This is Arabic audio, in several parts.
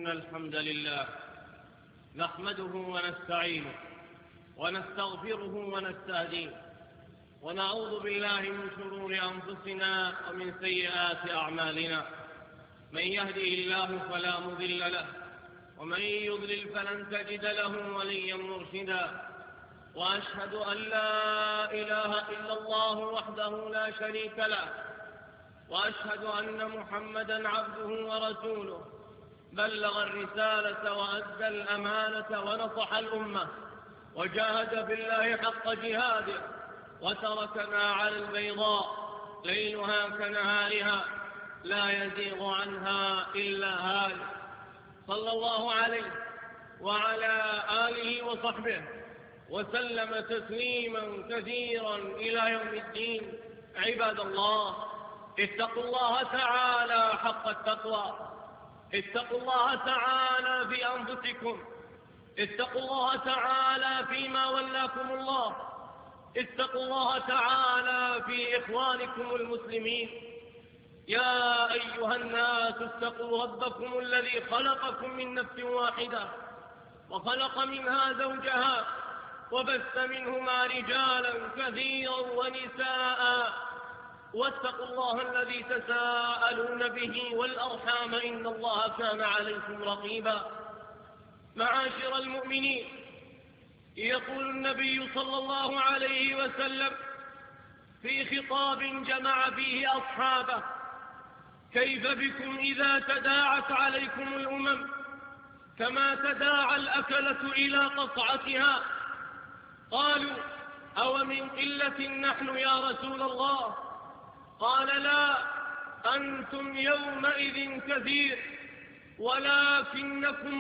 إن الحمد لله نحمده ونستعينه ونستغفره ونستهديه ونعوذ بالله من شرور أنفسنا ومن سيئات أعمالنا. من يهده الله فلا مضل له ومن يضلل فلن تجد له وليا مرشدا. وأشهد أن لا إله إلا الله وحده لا شريك له، وأشهد أن محمدا عبده ورسوله، بلغ الرسالة وأدى الأمانة ونصح الأمة وجاهد بالله حق جهاده، وتركنا على البيضاء ليلها كنهارها لا يزيغ عنها إلا هالك. صلى الله عليه وعلى آله وصحبه وسلم تسليما كثيرا إلى يوم الدين. عباد الله، اتقوا الله تعالى حق التقوى، اتقوا الله تعالى في أنفسكم، اتقوا الله تعالى فيما ولاكم الله، اتقوا الله تعالى في إخوانكم المسلمين. يا أيها الناس اتقوا ربكم الذي خلقكم من نفس واحدة وخلق منها زوجها وبث منهما رجالا كثيرا ونساء، واتقوا الله الذي تساءلون به والأرحام إن الله كان عليكم رقيبا. معاشر المؤمنين، يقول النبي صلى الله عليه وسلم في خطاب جمع فيه أصحابه: كيف بكم إذا تداعت عليكم الأمم كما تداعى الأكلة إلى قصعتها؟ قالوا: أو من قلة نحن يا رسول الله؟ قال: لا، أنتم يومئذ كثير ولكنكم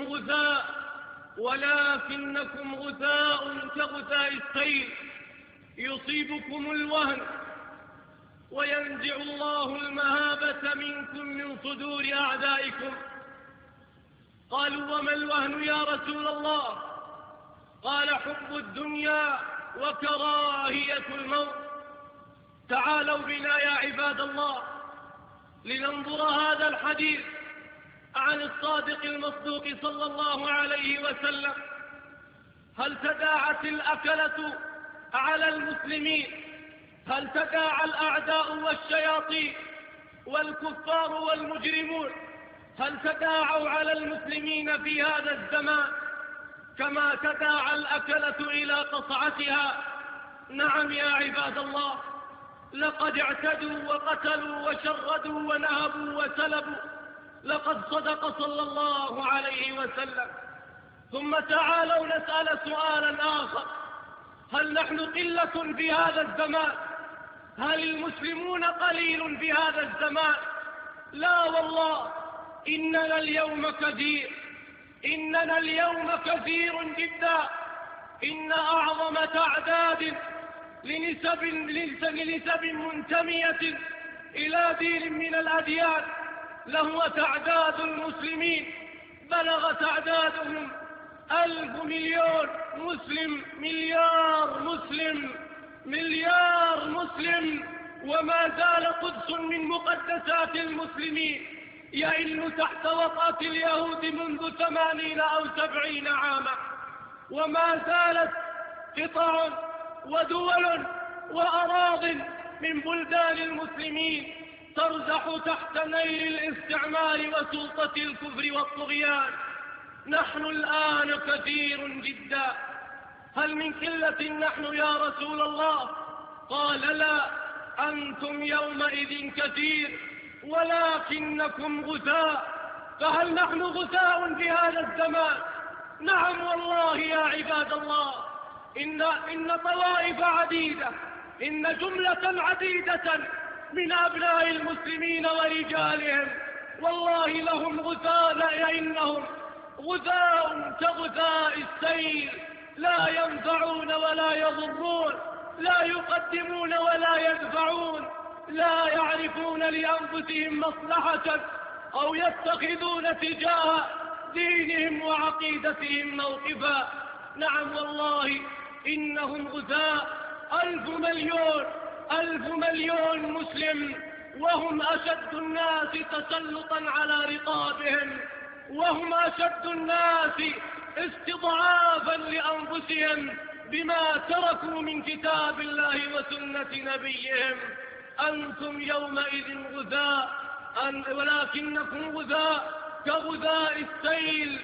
غثاء كغثاء السيل، يصيبكم الوهن وينزع الله المهابة منكم من صدور أعدائكم. قالوا: وما الوهن يا رسول الله؟ قال: حب الدنيا وكراهية الموت. تعالوا بنا يا عباد الله لننظر هذا الحديث عن الصادق المصدوق صلى الله عليه وسلم. هل تداعت الأكلة على المسلمين؟ هل تداعى الأعداء والشياطين والكفار والمجرمون؟ هل تداعوا على المسلمين في هذا الزمان كما تداعى الأكلة إلى قصعتها؟ نعم يا عباد الله، لقد اعتدوا وقتلوا وشردوا ونهبوا وسلبوا. لقد صدق صلى الله عليه وسلم. ثم تعالوا نسأل سؤالا آخر: هل نحن قلة في هذا الزمان؟ هل المسلمون قليل في هذا الزمان؟ لا والله، إننا اليوم كثير جدا. إن أعظم تعداد لنسب منتمية إلى دين من الأديان لهو تعداد المسلمين. بلغ تعدادهم 1,000 مليون مسلم، مليار مسلم. وما زال قدس من مقدسات المسلمين يئن تحت وطأة اليهود منذ 80 أو 70 عاما. وما زالت قطع ودول وأراض من بلدان المسلمين ترزح تحت نيل الاستعمار وسلطة الكفر والطغيان. نحن الآن كثير جدا. هل من قلة نحن يا رسول الله؟ قال: لا، أنتم يومئذ كثير ولكنكم غثاء. فهل نحن غثاء في هذا الزمان؟ نعم والله يا عباد الله، إن طوائف عديدة، إن جملة عديدة من أبناء المسلمين ورجالهم والله لهم غثاء، إنهم غثاء كغثاء السيل، لا ينفعون ولا يضرون، لا يقدمون ولا يدفعون، لا يعرفون لأنفسهم مصلحة أو يتخذون تجاه دينهم وعقيدتهم موقفا. نعم والله إنهم غثاء، 1,000 مليون مسلم، وهم أشد الناس تسلطا على رقابهم. وهم أشد الناس استضعافا لأنفسهم بما تركوا من كتاب الله وسنة نبيهم. أنتم يومئذ غثاء، ولكنكم غثاء كغثاء السيل.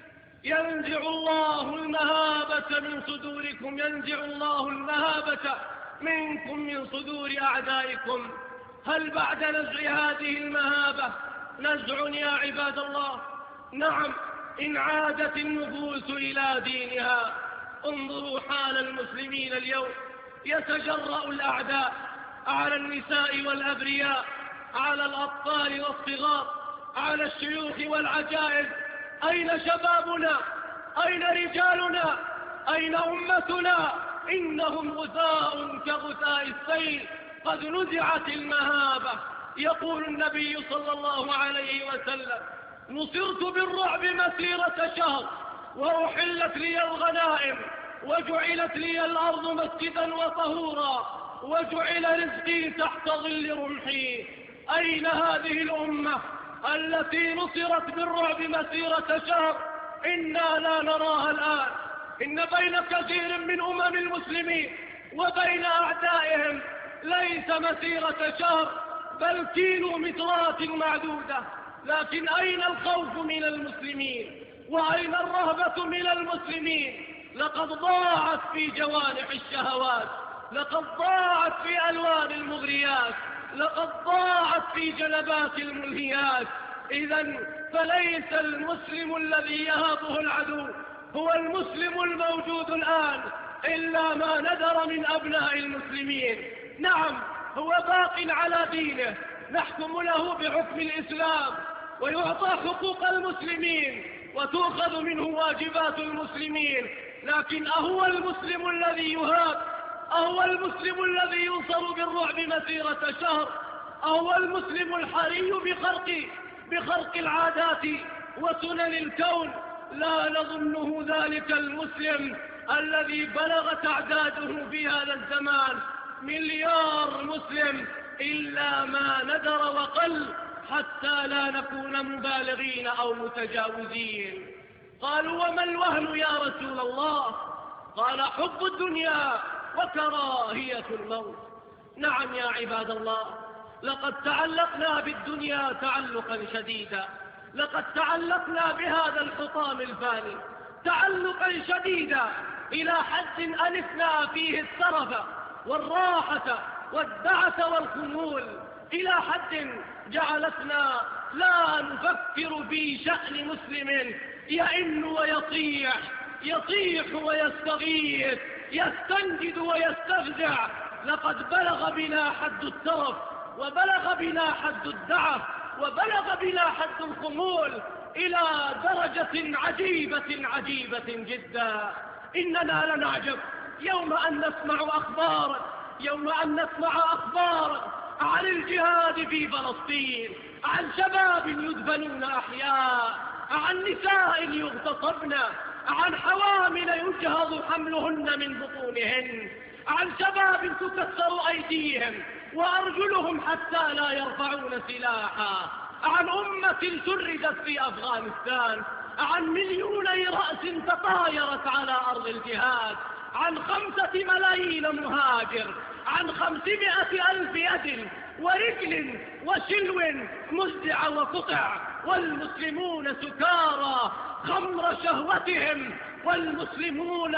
ينزع الله المهابة من صدوركم، ينزع الله المهابة منكم من صدور أعدائكم. هل بعد نزع هذه المهابة نزع يا عباد الله؟ نعم، إن عادت النفوس إلى دينها. انظروا حال المسلمين اليوم، يتجرأ الأعداء على النساء والأبرياء، على الأطفال والصغار، على الشيوخ والعجائز. أين شبابنا؟ أين رجالنا؟ أين أمتنا؟ إنهم غثاء كغثاء السيل، قد نزعت المهابة. يقول النبي صلى الله عليه وسلم: نصرت بالرعب مسيرة شهر، وأحلت لي الغنائم، وجعلت لي الأرض مسجدا وطهورا، وجعل رزقي تحت ظل رمحي. أين هذه الأمة التي نصرت بالرعب مسيرة شهر؟ إنا لا نراها الآن. إن بين كثير من أمم المسلمين وبين أعدائهم ليس مسيرة شهر، بل كيلومترات معدودة. لكن أين الخوف من المسلمين؟ وأين الرهبة من المسلمين؟ لقد ضاعت في جوانح الشهوات، لقد ضاعت في ألوان المغريات، لقد ضاعت في جلبات الملهيات. إذن فليس المسلم الذي يهابه العدو هو المسلم الموجود الآن، إلا ما ندر من أبناء المسلمين. نعم، هو باق على دينه، نحكم له بحكم الإسلام، ويعطى حقوق المسلمين، وتؤخذ منه واجبات المسلمين. لكن أهو المسلم الذي يهاب؟ أهو المسلم الذي ينصر بالرعب مسيرة شهر؟ أهو المسلم الحري بخرق العادات وسنن الكون؟ لا نظنه ذلك المسلم الذي بلغت أعداده في هذا الزمان 1,000,000 مسلم، إلا ما ندر وقل، حتى لا نكون مبالغين أو متجاوزين. قالوا: وما الوهن يا رسول الله؟ قال: حب الدنيا وكراهية الموت. نعم يا عباد الله، لقد تعلقنا بالدنيا تعلقا شديدا، لقد تعلقنا بهذا الحطام الفاني تعلقا شديدا، إلى حد أنفنا فيه السرف والراحة والدعس والخمول، إلى حد جعلتنا لا نفكر في شأن مسلم يئن ويطيح، يطيح ويستغيث، يستنجد ويستفزع. لقد بلغ بنا حد الترف، وبلغ بنا حد الدعف، وبلغ بنا حد الخمول، إلى درجة عجيبة جدا. إننا لنعجب يوم أن نسمع أخبارا عن الجهاد في فلسطين، عن شباب يدفنون أحياء، عن نساء يغتصبن، عن حوامل يجهض حملهن من بطونهن، عن شباب تكسر أيديهم وأرجلهم حتى لا يرفعون سلاحا، عن أمة شردت في أفغانستان، عن 2,000,000 رأس تطايرت على أرض الجهاد، عن 5 ملايين مهاجر، عن 500,000 يد ورجل وشلو مزدع وقطع، والمسلمون سكارى خمر شهوتهم، والمسلمون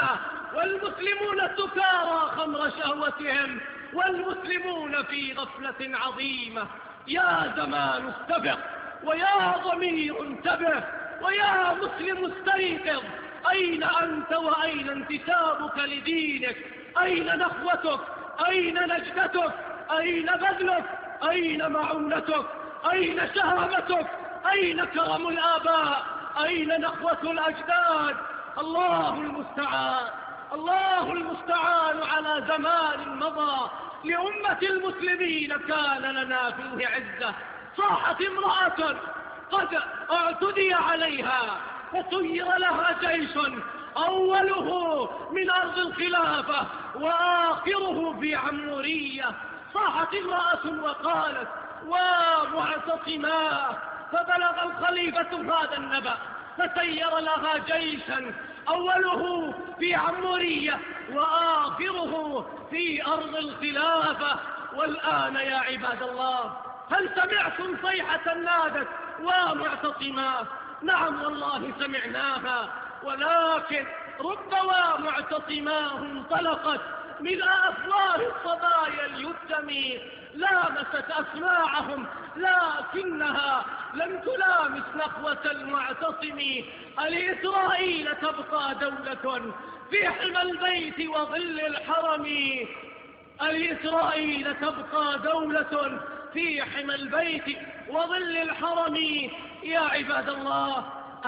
سكارى خمر شهوتهم، والمسلمون في غفلة عظيمة. يا زمان استبق، ويا ضمير انتبه، ويا مسلم استيقظ. أين أنت وأين انتسابك لدينك؟ أين نخوتك؟ أين نجدتك؟ أين بذلك؟ أين معونتك؟ أين شهامتك؟ أين كرم الآباء؟ أين نخوة الأجداد؟ الله المستعان، الله المستعان على زمان مضى لأمة المسلمين كان لنا فيه عزة. صاحت امرأة قد اعتدي عليها فسير لها جيش، أوله من أرض الخلافة وآخره في عمورية. صاحت امرأة وقالت: ومعتصماه فبلغ الخليفة هذا النبأ فسير لها جيشا أوله في عمورية وآخره في أرض الخلافة. والآن يا عباد الله، هل سمعتم صيحة نادت ومعتصما؟ نعم والله سمعناها، ولكن رب ومعتصماه انطلقت من أفواه الصبايا اليتم، لامست أسماعهم لكنها لم تلامس نخوة المعتصم. الإسرائيل تبقى دولة في حمى البيت وظل الحرم، الإسرائيل تبقى دولة في حمى البيت وظل الحرم. يا عباد الله،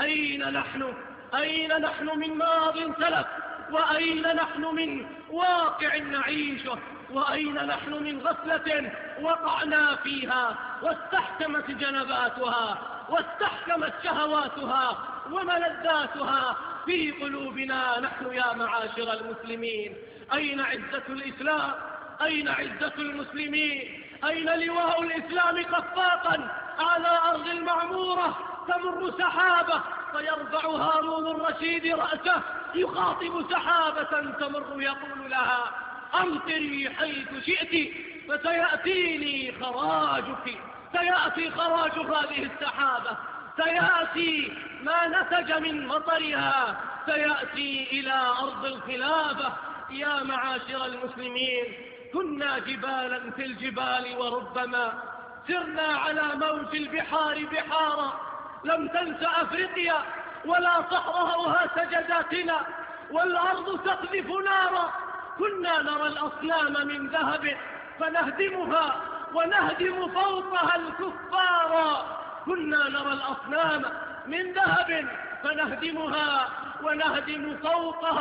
أين نحن من ماض سلف؟ وأين نحن من واقع نعيشه؟ وأين نحن من غفلة وقعنا فيها واستحكمت جنباتها واستحكمت شهواتها وملذاتها في قلوبنا نحن يا معاشر المسلمين؟ أين عزة الإسلام؟ أين عزة المسلمين؟ أين لواء الإسلام خفاقا على أرض المعمورة تمر سحابة فيرفع هارون الرشيد رأسه يخاطب سحابة تمر يقول لها أمطري حيث شئت فسيأتيني خراجك، سيأتي خراج هذه السحابة، سيأتي ما نتج من مطرها، سيأتي إلى أرض الخلافة. يا معاشر المسلمين، كنا جبالا في الجبال وربما سرنا على موج البحار بحارا، لم تنس أفريقيا ولا صحراؤها سجداتنا والأرض تقذف نارا. كنا نرى الأصنام من ذهب فنهدمها ونهدم فوقها الكفار، كنا نرى الأصنام من ذهب فنهدمها ونهدم فوقها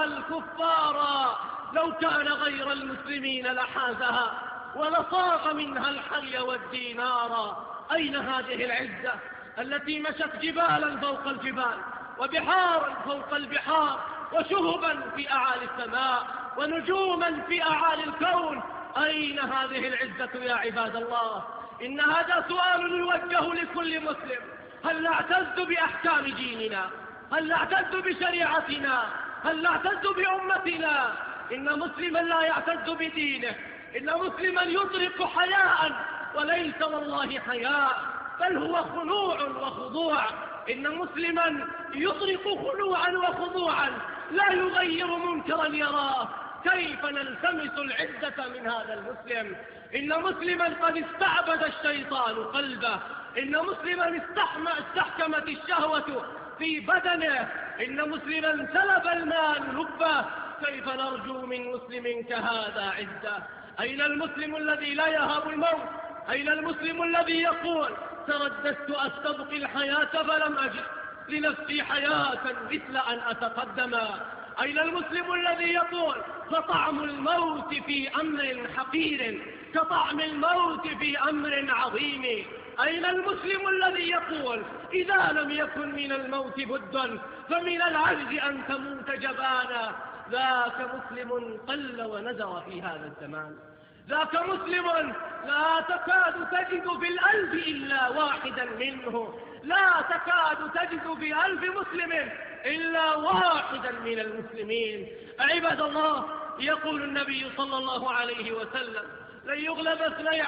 الكفار. لو كان غير المسلمين لحازها ولصاغ منها الحي والدينار. أين هذه العزة التي مشت جبالا فوق الجبال وبحارا فوق البحار وشهبا في أعالي السماء ونجوما في أعالي الكون؟ أين هذه العزة يا عباد الله؟ إن هذا سؤال يوجه لكل مسلم. هل نعتز بأحكام ديننا؟ هل نعتز بشريعتنا؟ هل نعتز بأمتنا؟ إن مسلما لا يعتز بدينه، إن مسلما يطرق حياء وليس والله حياء، بل هو خنوع وخضوع. إن مسلما يطرق خنوعا وخضوعا لا يغير منكرا يراه. كيف نلتمس العزة من هذا المسلم؟ إن مسلما قد استعبد الشيطان قلبه، إن مسلما استحكمت الشهوة في بدنه، إن مسلما سلب المال لبه. كيف نرجو من مسلم كهذا عزة؟ أين المسلم الذي لا يهاب الموت؟ أين المسلم الذي يقول ترددت أستبقي الحياة فلم أجد لنفسي حياة مثل أن أتقدم؟ أين المسلم الذي يقول فطعم الموت في أمر حقير كطعم الموت في أمر عظيم؟ أين المسلم الذي يقول إذا لم يكن من الموت بد فمن العجز أن تموت جبانا؟ ذاك مسلم قل وندر في هذا الزمان، ذاك مسلم لا تكاد تجد في الألف إلا واحدا منه، لا تكاد تجد في 1000 مسلم إلا واحدا من المسلمين. عباد الله، يقول النبي صلى الله عليه وسلم لن يغلب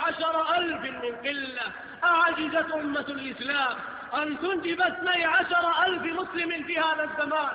12,000 من قلة. أعجزت أمة الإسلام أن تنجب 12,000 مسلم في هذا الزمان؟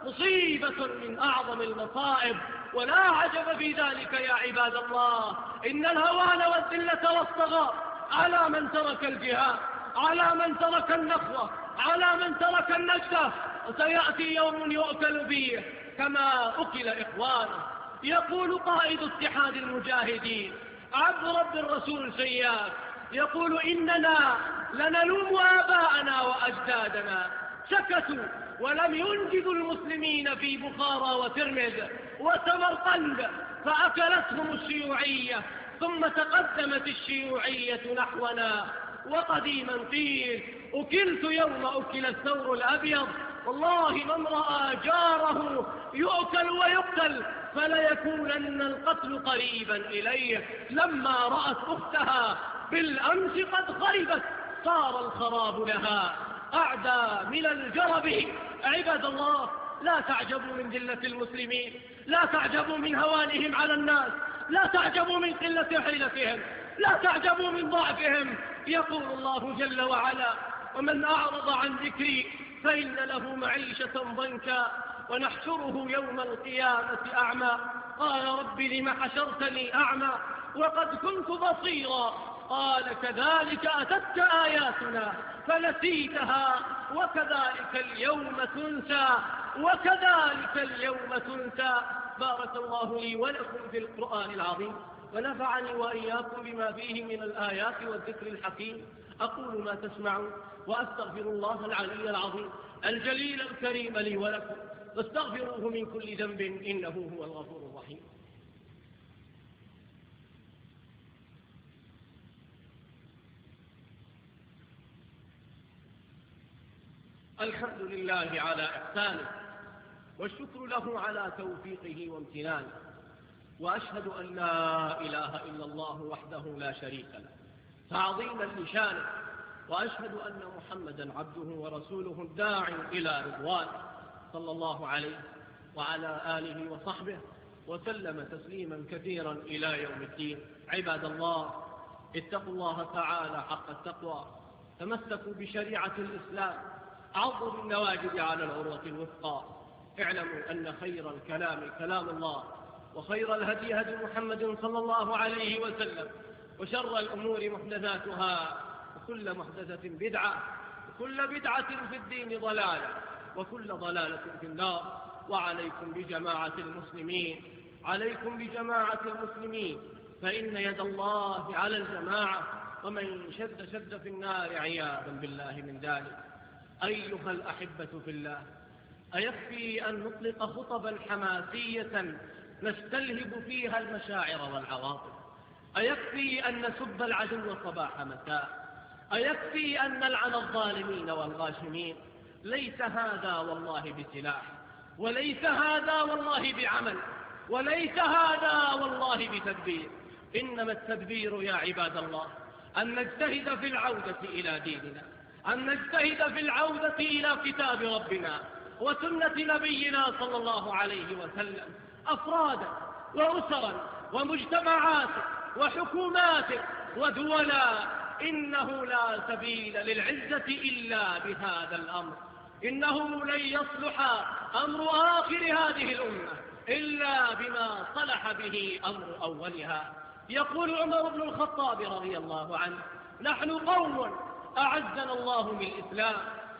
مصيبة من أعظم المصائب، ولا عجب في ذلك يا عباد الله. إن الهوان والذلة والصغار على من ترك الجهاد، على من ترك النخوة، على من ترك النجدة. وسيأتي يوم يؤكل فيه كما أكل إخوانه. يقول قائد اتحاد المجاهدين عبد رب الرسول سياف، يقول إننا لنلوم آباءنا وأجدادنا سكتوا ولم ينجدوا المسلمين في بخارى وترمذ وسمرقند فأكلتهم الشيوعية، ثم تقدمت الشيوعية نحونا. وقديما قيل أكلت يوم أكل الثور الأبيض، والله من رأى جاره يؤكل ويقتل فليكونن القتل قريبا إليه. لما رأت أختها بالأمس قد خربت صار الخراب لها أعدى من الجرب. عباد الله، لا تعجبوا من ذلة المسلمين، لا تعجبوا من هوانهم على الناس، لا تعجبوا من قلة حيلتهم، لا تعجبوا من ضعفهم. يقول الله جل وعلا: ومن أعرض عن ذكري فإن له معيشة ضنكا ونحشره يوم القيامة أعمى. قال رب لم حشرتني أعمى وقد كنت بصيرا. قال كذلك أتتك آياتنا فنسيتها وكذلك اليوم تنسى وكذلك اليوم تنسى. بارك الله لي ولكم في القرآن العظيم، ونفعني وإياكم بما فيه من الآيات والذكر الحكيم. أقول ما تسمعون وأستغفر الله العلي العظيم الجليل الكريم لي ولكم، واستغفروه من كل ذنب إنه هو الغفور الرحيم. الحمد لله على إحسانه، والشكر له على توفيقه وامتنانه، وأشهد أن لا إله إلا الله وحده لا شريك له تعظيما لشانه، وأشهد أن محمدا عبده ورسوله الداعي إلى رضوانه، صلى الله عليه وعلى آله وصحبه وسلم تسليما كثيرا إلى يوم الدين. عباد الله، اتقوا الله تعالى حق التقوى، تمسكوا بشريعة الإسلام، عضوا بالنواجذ على العروة الوثقى. اعلموا أن خير الكلام كلام الله، وخير الهدي هدي محمد صلى الله عليه وسلم، وشر الأمور محدثاتها، وكل محدثة بدعة، وكل بدعة في الدين ضلالة، وكل ضلالة في النار. وعليكم بجماعة المسلمين، عليكم بجماعة المسلمين، فإن يد الله على الجماعة، ومن شد في النار عياذا بالله من ذلك. أيها الأحبة في الله، أيكفي أن نطلق خطبا حماسية نستلهب فيها المشاعر والعواطف؟ أيكفي أن نسب العدو صباح مساء؟ أيكفي أن نلعن الظالمين والغاشمين؟ ليس هذا والله بسلاح، وليس هذا والله بعمل، وليس هذا والله بتدبير. إنما التدبير يا عباد الله أن نجتهد في العودة إلى ديننا، أن نجتهد في العودة إلى كتاب ربنا وسنة نبينا صلى الله عليه وسلم، أفرادا وأسرا ومجتمعات وحكومات ودولا. إنه لا سبيل للعزة إلا بهذا الأمر. إنه لن يصلح أمر آخر هذه الأمة إلا بما صلح به أمر أولها. يقول عمر بن الخطاب رضي الله عنه: نحن قوم أعزنا الله بالإسلام،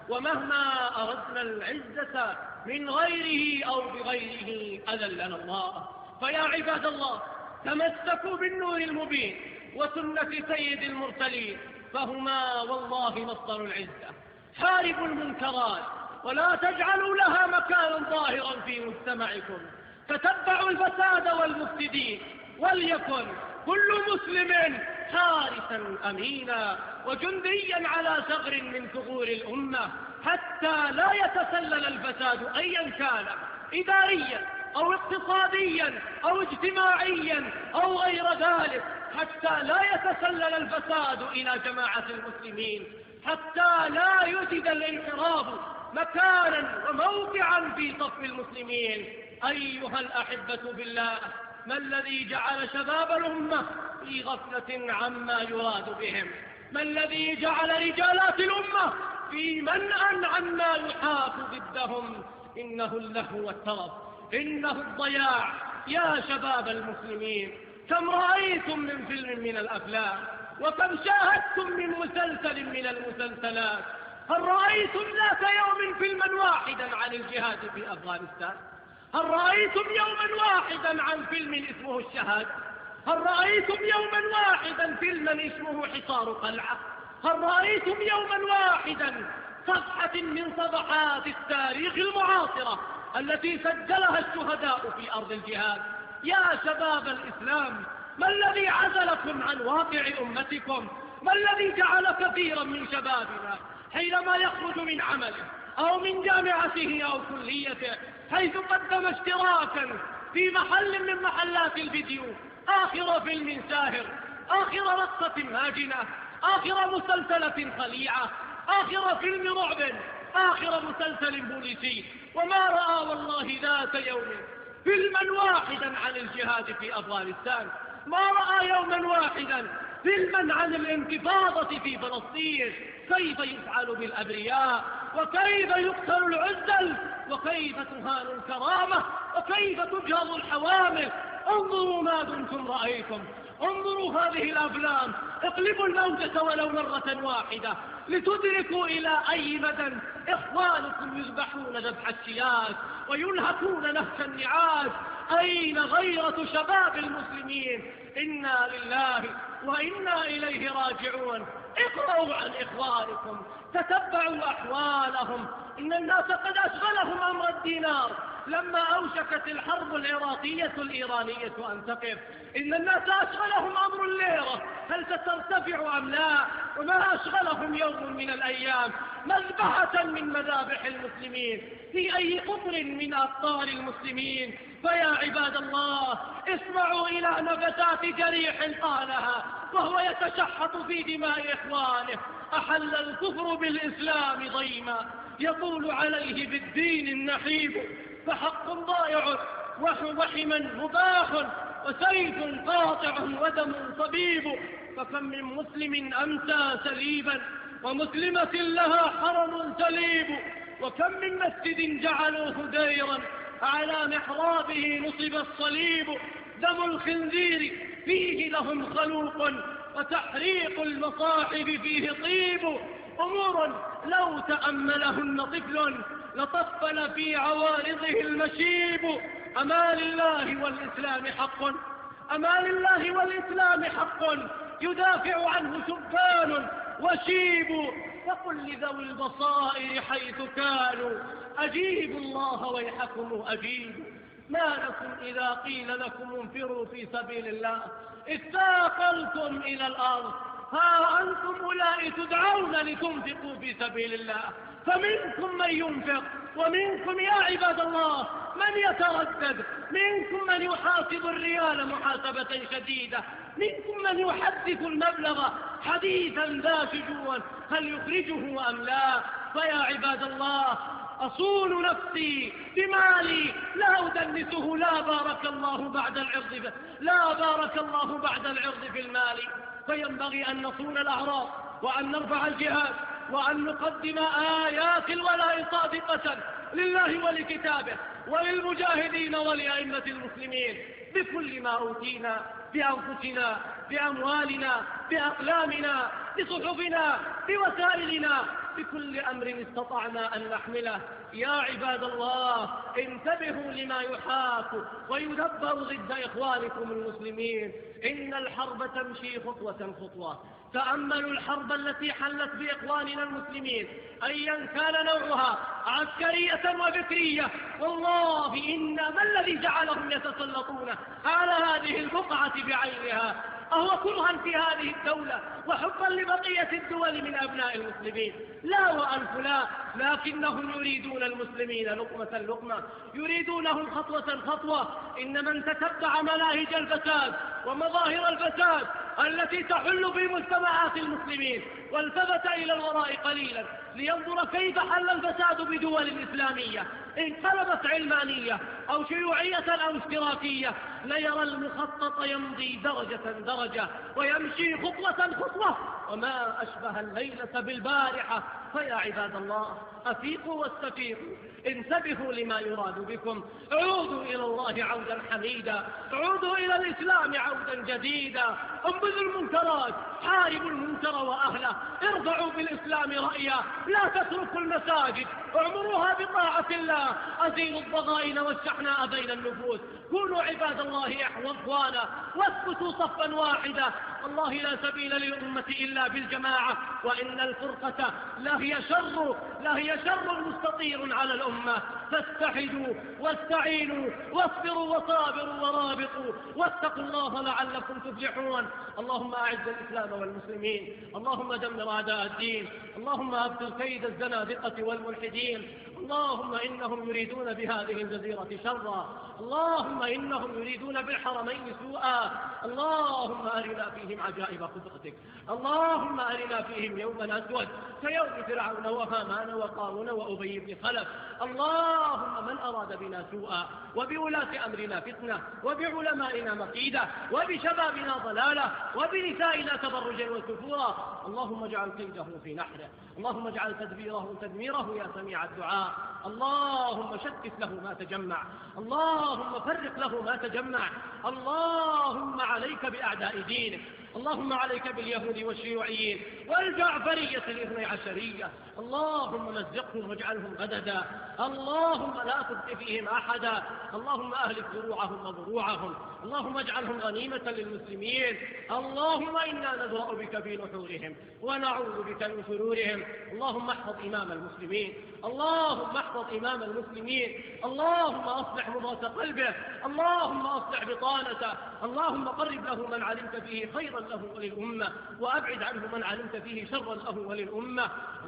ومهما أردنا العزة من غيره أو بغيره أذلنا الله. فيا عباد الله، تمسكوا بالنور المبين وسنة سيد المرسلين، فهما والله مصدر العزة. حاربوا المنكرات ولا تجعلوا لها مكانا ظاهرا في مجتمعكم. تتبعوا الفساد والمفسدين، وليكن كل مسلم حارسا أمينا وجنديا على ثغر من ثغور الأمة، حتى لا يتسلل الفساد أيا كان، إداريا أو اقتصاديا أو اجتماعيا أو غير ذلك، حتى لا يتسلل الفساد إلى جماعة المسلمين، حتى لا يجد الانحراف مكانا وموقعا في صف المسلمين. أيها الأحبة بالله، ما الذي جعل شباب الأمة في غفلة عما يراد بهم؟ ما الذي جعل رجالات الأمة في منأى عما يحاك ضدهم؟ إنه اللهو والترف، إنه الضياع. يا شباب المسلمين، كم رأيتم من فيلم من الأفلام، وكم شاهدتم من مسلسل من المسلسلات؟ هل رأيتم ذات يوم فيلما واحدا عن الجهاد في أفغانستان؟ هل رأيتم يوما واحدا عن فيلم اسمه الشهادة؟ هل رأيتم يوما واحدا فيلما اسمه حصار قلعة؟ هل رأيتم يوما واحدا صفحة من صفحات التاريخ المعاصرة التي سجلها الشهداء في أرض الجهاد؟ يا شباب الإسلام، ما الذي عزلكم عن واقع أمتكم؟ ما الذي جعل كثيرا من شبابنا حينما يخرج من عمله أو من جامعته أو كليته، حيث قدم اشتراكا في محل من محلات الفيديو، آخر فيلم ساهر، آخر رقصة ماجنة، آخر مسلسلة خليعة، آخر فيلم رعب، آخر مسلسل بوليسي. وما رأى والله ذات يوم فيلما واحدا عن الجهاد في أفغانستان، ما رأى يوما واحدا فيلما عن الانتفاضة في فلسطين، كيف يفعل بالأبرياء، وكيف يقتل العزل، وكيف تهان الكرامة، وكيف تجهض الحوامل. انظروا ما دمتم رأيتم، انظروا هذه الأفلام، اقلبوا الموجة ولو مرة واحدة لتدركوا إلى أي مدى إخوانكم يذبحون ذبح الشياك وينهكون نهك النعاس. أين غيرة شباب المسلمين؟ إنا لله وإنا إليه راجعون. اقرأوا عن إخوانكم، تتبعوا أحوالهم. إن الناس قد أشغلهم أمر الدينار لما أوشكت الحرب العراقية الإيرانية أن تقف. إن الناس أشغلهم أمر الليرة، هل سترتفع أم لا؟ وما أشغلهم يوم من الأيام مذبحة من مذابح المسلمين في أي قطر من أبطال المسلمين. فيا عباد الله، اسمعوا إلى نفسات جريح قالها وهو يتشحط في دماء إخوانه: أحل الكفر بالإسلام ضيما، يطول عليه بالدين النحيب، فحق ضائع وحما مباح، وسيف قاطع ودم صبيب. فكم من مسلم أمسى سليبا، ومسلمة لها حرم سليب، وكم من مسجد جعلوه ديرا على محرابه نصب الصليب. دم الخنزير فيه لهم خلوق، وتحريق المصاحف فيه طيب. أمور لو تأملهن طفل لطفل في عوارضه المشيب. أما لله والإسلام حق، أما لله والإسلام حق يدافع عنه شبان وشيب. فقل لذوي البصائر حيث كانوا: أجيبوا الله ويحكم أجيبوا. ما لكم إذا قيل لكم انفروا في سبيل الله اثاقلتم إلى الأرض؟ ها أنتم أولئك تدعون لتنفقوا في سبيل الله، فمنكم من ينفق، ومنكم يا عباد الله من يتردد، منكم من يحاسب الريال محاسبة شديدة، منكم من يحدث المبلغ حديثا ذا شجوع هل يخرجه أم لا. فيا عباد الله، أصون نفسي بمالي لا أدنسه، لا بارك الله بعد العرض، لا بارك الله بعد العرض في المال. فينبغي أن نصون الأعراض، وأن نرفع الجهاد، وأن نقدم آيات الولاء صادقة لله ولكتابه وللمجاهدين ولأئمة المسلمين بكل ما أوتينا، بأنفسنا، بأموالنا، بأقلامنا، بصحفنا، بوسائلنا، بكل أمر استطعنا أن نحمله. يا عباد الله، انتبهوا لما يحاك ويدبر ضد إخوانكم المسلمين. إن الحرب تمشي خطوة خطوة. تأملوا الحرب التي حلت بإخواننا المسلمين أيا كان نوعها، عسكرية وفكرية. والله إن ما الذي جعلهم يتسلطون على هذه البقعة بعينها؟ أهو كرها في هذه الدولة وحبا لبقية الدول من أبناء المسلمين؟ لا وألف لا، لكنهم يريدون المسلمين لقمة لقمة، يريدونهم خطوة خطوة. إن من تتبع مناهج الفساد ومظاهر الفساد التي تحل في مجتمعات المسلمين والتفت إلى الوراء قليلا لينظر كيف حل الفساد بدول إسلامية انقلبت علمانية أو شيوعية أو اشتراكية، ليرى المخطط يمضي درجة درجة ويمشي خطوة خطوة، وما أشبه الليلة بالبارحة. فيا عباد الله، أفيقوا واستفيقوا، انتبهوا لما يراد بكم. عودوا إلى الله عودا حميدا، عودوا إلى الإسلام عودا جديدا. انبذوا المنكرات، حاربوا المنكر وأهله، ارفعوا بالإسلام رأيا، لا تتركوا المساجد، اعمروها بطاعة الله، أزيلوا الضغائن والشحناء بين النفوس، كونوا عباد الله إخوانا، واثبتوا صفا واحدا. والله لا سبيل للأمة إلا بالجماعة، وإن الفرقة لهي شر مستطير على الأمة. فاستحدوا واستعينوا واصبروا وصابروا ورابطوا واتقوا الله لعلكم تفلحون. اللهم أعز الإسلام والمسلمين، اللهم دمر أعداء الدين، اللهم أبطل كيد الزنادقة والملحدين، اللهم إنهم يريدون بهذه الجزيرة شرا، اللهم إنهم يريدون بالحرمين سوءا، اللهم أرنا فيهم عجائب قدرتك، اللهم أرنا فيهم يوما أسود كيوم فرعون وهامان وقارون وأبي بن خلف. اللهم من أراد بنا سوءا وبولاة أمرنا فتنة وبعلمائنا مكيدة وبشبابنا ضلالة وبنسائنا تبرجا وسفورا، اللهم اجعل كيده في نحره، اللهم اجعل تدميره يا سميع الدعاء. اللهم شتت له ما تجمع، اللهم فرق له ما تجمع، اللهم عليك بأعداء دينك، اللهم عليك باليهود والشيوعيين والجعفرية الاثني عشرية، اللهم مزقهم واجعلهم غددا، اللهم لا تبق فيهم أحدا، اللهم أهلك ذروعهم وضروعهم، اللهم اجعلهم غنيمة للمسلمين. اللهم إنا نذرأ بك في نحورهم ونعوذ بك من شرورهم. اللهم احفظ إمام المسلمين، اللهم احفظ إمام المسلمين، اللهم أصلح مضغة قلبه، اللهم أصلح بطانته، اللهم قرب له من علمت فيه خيرا له وللأمة، وأبعد عنه من علمت فيه شرا له وللأمة.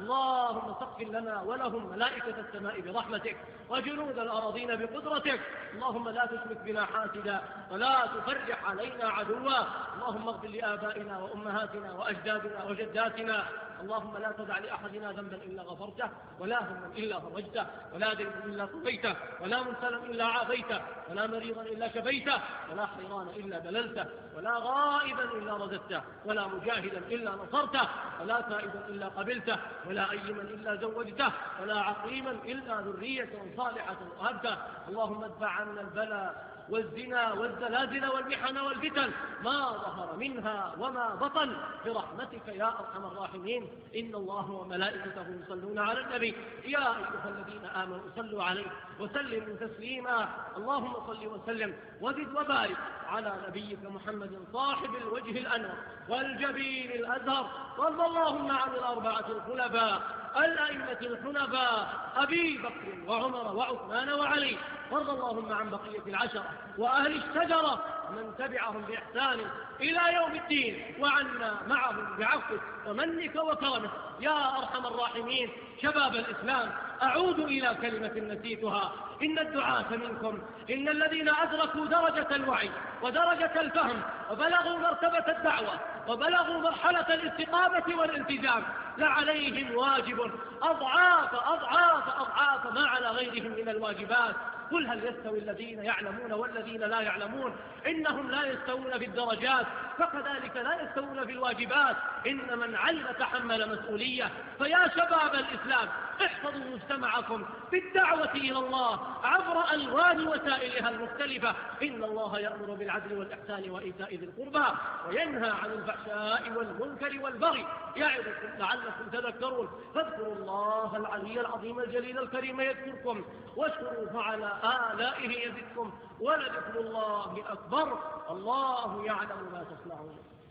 اللهم سقف لنا ولهم ملائكة السماء برحمتك وجنود الأراضين بقدرتك. اللهم لا تشمت بنا حاسدا ولا تفرح علينا عدوا. اللهم اغفر لآبائنا وأمهاتنا وأجدادنا وجداتنا. اللهم لا تدع لأحدنا ذنبا إلا غفرته، ولا هما إلا فرجته، ولا دينا إلا قضيته، ولا منسلا إلا عافيته، ولا مريضا إلا شفيته، ولا حيران إلا بللته، ولا غائبا إلا رددته، ولا مجاهدا إلا نصرته، ولا تائبا إلا قبلته، ولا أيما إلا زوجته، ولا عقيما إلا ذرية صالحة وهبته. اللهم ادفع عنا البلاء والزنا والزلازل والمحن والفتن ما ظهر منها وما بطن برحمتك يا أرحم الراحمين. إن الله وملائكته يصلون على النبي يا أيها الذين آمنوا صلوا عليه وسلموا تسليما. اللهم صل وسلم وزد وبارك على نبيك محمد صاحب الوجه الأنور والجبين الأزهر. وارض اللهم عن الأربعة الخلفاء الأئمة الحنفاء أبي بكر وعمر وعثمان وعلي. وارض اللهم عن بقية العشرة وأهل الشجرة من تبعهم بإحسان إلى يوم الدين، وعنا معهم بعفوك ومنك وكرمك يا أرحم الراحمين. شباب الإسلام، أعود إلى كلمة نسيتها: إن الدعاة منكم، إن الذين أدركوا درجة الوعي ودرجة الفهم وبلغوا مرتبة الدعوة وبلغوا مرحلة الاستقامة والالتزام لعليهم واجب أضعاف أضعاف أضعاف ما على غيرهم من الواجبات. قل هل يستوي الذين يعلمون والذين لا يعلمون؟ إنهم لا يستوون في الدرجات، فكذلك لا يستوون في الواجبات. إن من علم تحمل مسؤولية. فيا شباب الإسلام، احفظوا مجتمعكم بالدعوة إلى الله عبر ألوان وسائلها المختلفة. إن الله يأمر بالعدل والإحسان وإيتاء ذي القربى وينهى عن الفحشاء والمنكر والبغي يعظكم لعلكم تذكرون. فاذكروا الله العلي العظيم الجليل الكريم يذكركم، واشكروه على آلائه يزدكم، ولذكر الله أكبر. الله يعلم ما تصنعون.